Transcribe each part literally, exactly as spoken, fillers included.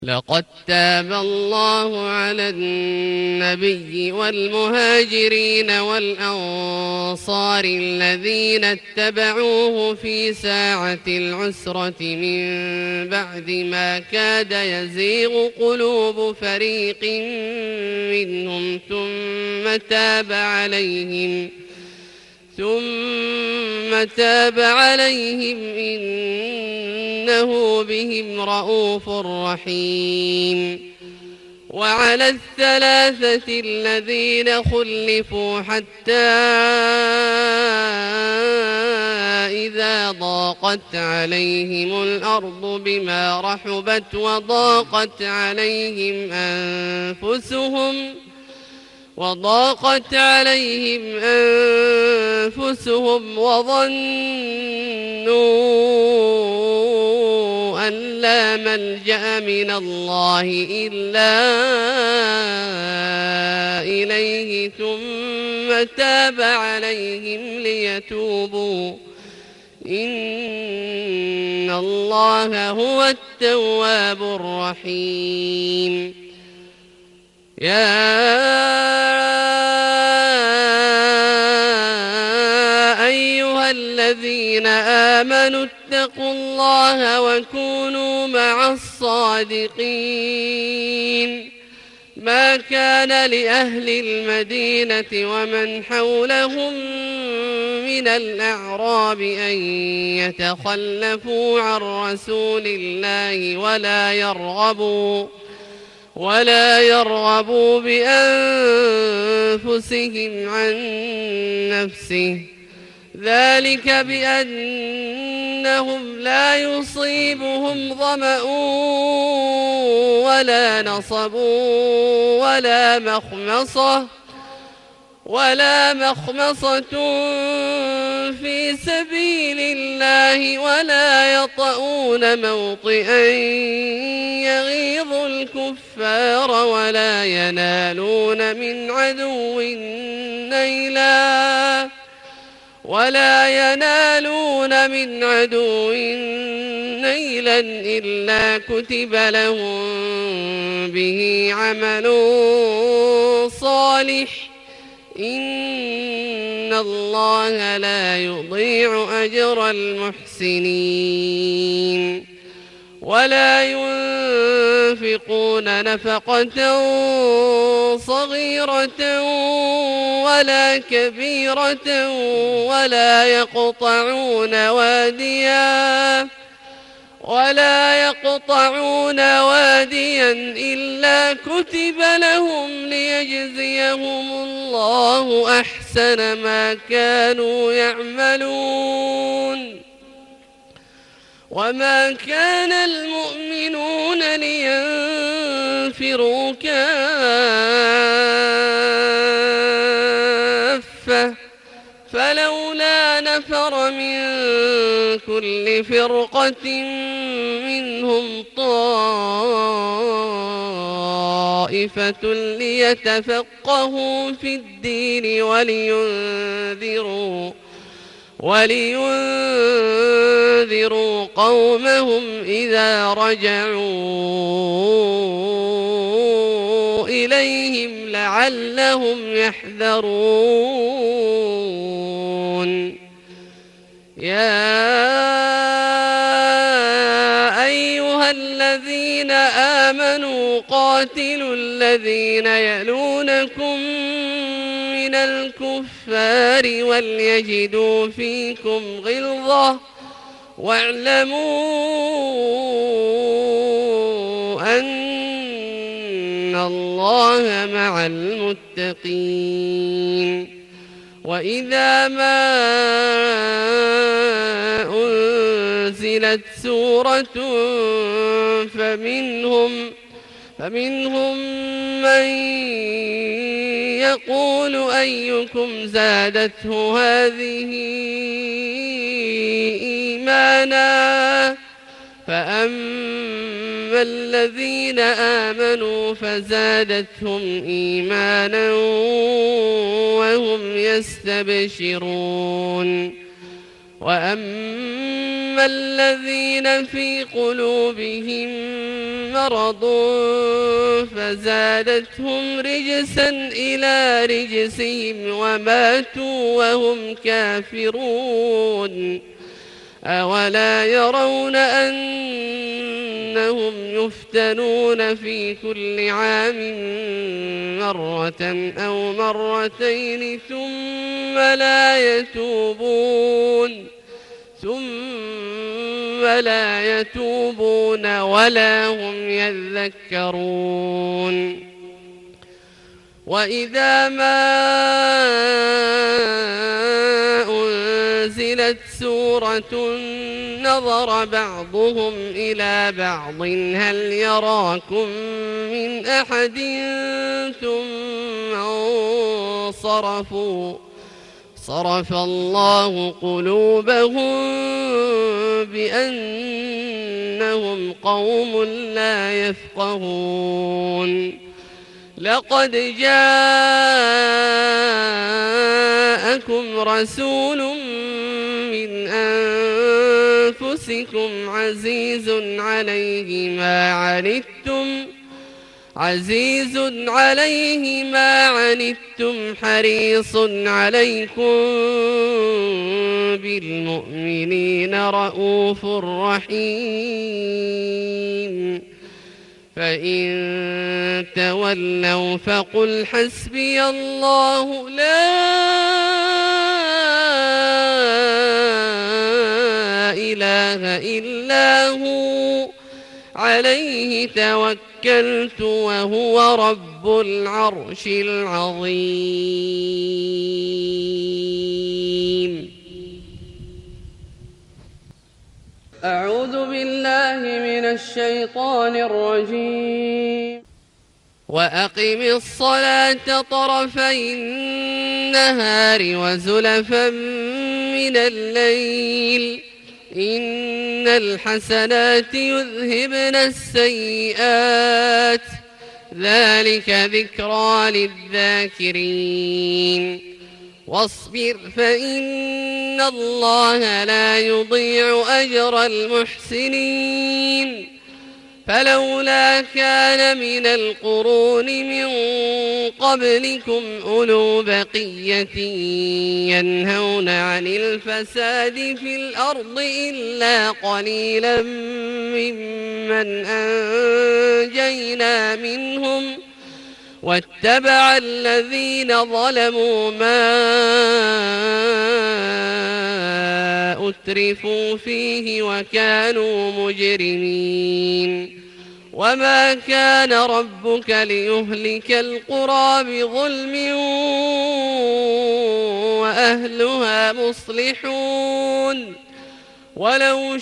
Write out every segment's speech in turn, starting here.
لقد تاب الله على النبي والمهاجرين والأنصار الذين اتبعوه في ساعة العسرة من بعد ما كاد يزيغ قلوب فريق منهم ثم تاب عليهم ثم تاب عليهم إنه بهم رءوف رحيم. وعلى الثلاثة الذين خلفوا حتى إذا ضاقت عليهم الأرض بما رحبت وضاقت عليهم أنفسهم وضاقت عليهم أنفسهم وظنوا أن لا ملجأ من الله إلا إليه ثم تاب عليهم ليتوبوا إن الله هو التواب الرحيم. يا أيها الذين آمنوا اتقوا الله وكونوا مع الصادقين. ما كان لأهل المدينة ومن حولهم من الأعراب أن يتخلفوا عن رسول الله ولا يرغبوا ولا يرغبوا بأنفسهم عن نفسه، ذلك بأنهم لا يصيبهم ظمأ ولا نصب ولا مخمصة ولا مخمصة في سبيل الله ولا يطؤون موطئا يغيظ الكفار ولا ينالون من عدو نيلا ولا ينالون من عدو نيلا إلا كتب لهم به عمل صالح إن الله لا يضيع أجر المحسنين. ولا ينفقون نفقة صغيرة ولا كبيرة ولا يقطعون واديا ولا يقطعون واديا إلا كتب لهم ليجزيهم الله أحسن ما كانوا يعملون. وما كان المؤمنون لينفروا كافة فلولا نفر من كل فرقة منهم طائفة ليتفقهوا في الدين ولينذروا ولينذروا قومهم إذا رجعوا إليهم لعلهم يحذرون. يا أيها الذين آمنوا قاتلوا الذين يلونكم من الكفار وليجدوا فيكم غلظة واعلموا أن الله مع المتقين. وإذا ما أنزلت سورة فمنهم فمنهم من يقول أيكم زادته هذه إيمانا فأما الذين آمنوا فزادتهم إيمانا وهم يستبشرون. وأما الذين في قلوبهم مرض فزادتهم رجسا إلى رجسهم وماتوا وهم كافرون أولا يرون أنهم يفتنون في كل عام مرة أو مرتين ثم لا يتوبون ثم لا يتوبون ولا هم يذكرون وإذا ما أنزلت سورة نظر بعضهم إلى بعض هل يراكم من أحد ثم انصرفوا صرف الله قلوبهم بأنهم قوم لا يفقهون لقد جاءكم رسول من أنفسكم عزيز عليه ما عنتم عزيز عليه ما عنتم حريص عليكم بالمؤمنين رؤوف رحيم فإن تولوا فقل حسبي الله لا إله إلا هو عليه توكلت وهو رب العرش العظيم. أعوذ بالله من الشيطان الرجيم. وأقم الصلاة طرفي النهار وزلفا من الليل إن الحسنات يذهبن السيئات ذلك ذكرى للذاكرين واصبر فإن الله لا يضيع أجر المحسنين فلولا كان من القرون من قبلكم أولو بقية ينهون عن الفساد في الأرض إلا قليلا ممن أنجينا منهم واتبع الذين ظلموا ما أترفوا فيه وكانوا مجرمين وما كان ربك ليهلك القرى بظلم وأهلها مصلحون ولو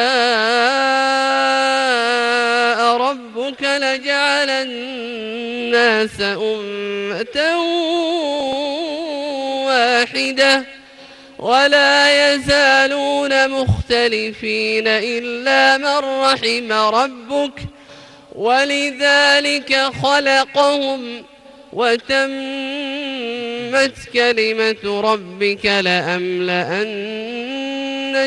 شاء ربك لجعل الناس أمة واحدة ولا يزالون مختلفين إلا من رحم ربك ولذلك خلقهم وتمت كلمة ربك لأملأن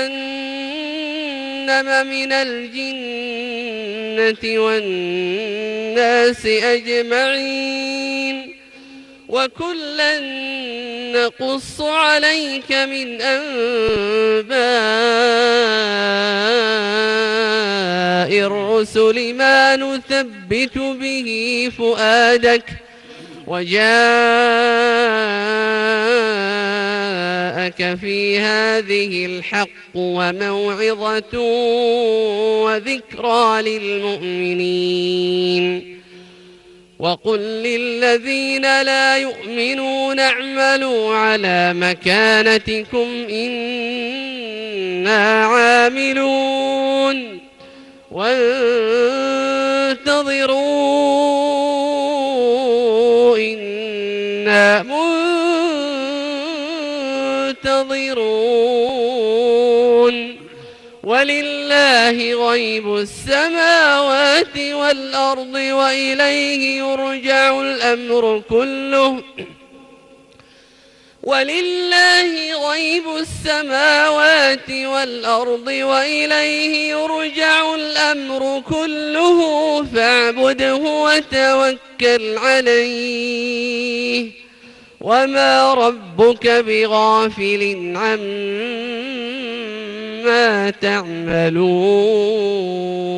جهنم من الجنة والناس أجمعين وكلا نقص عليك من أنباء الرسل ما نثبت به فؤادك وجاءك في هذه الحق وموعظة وذكرى للمؤمنين وقل للذين لا يؤمنون اعملوا على مكانتكم إنا عاملون وانتظروا إنا منتظرون ولله غيب السماوات والأرض وإليه يرجع الأمر كله ولله غيب السماوات والأرض وإليه يرجع الأمر كله فاعبده وتوكل عليه وما ربك بغافل عما تعملون.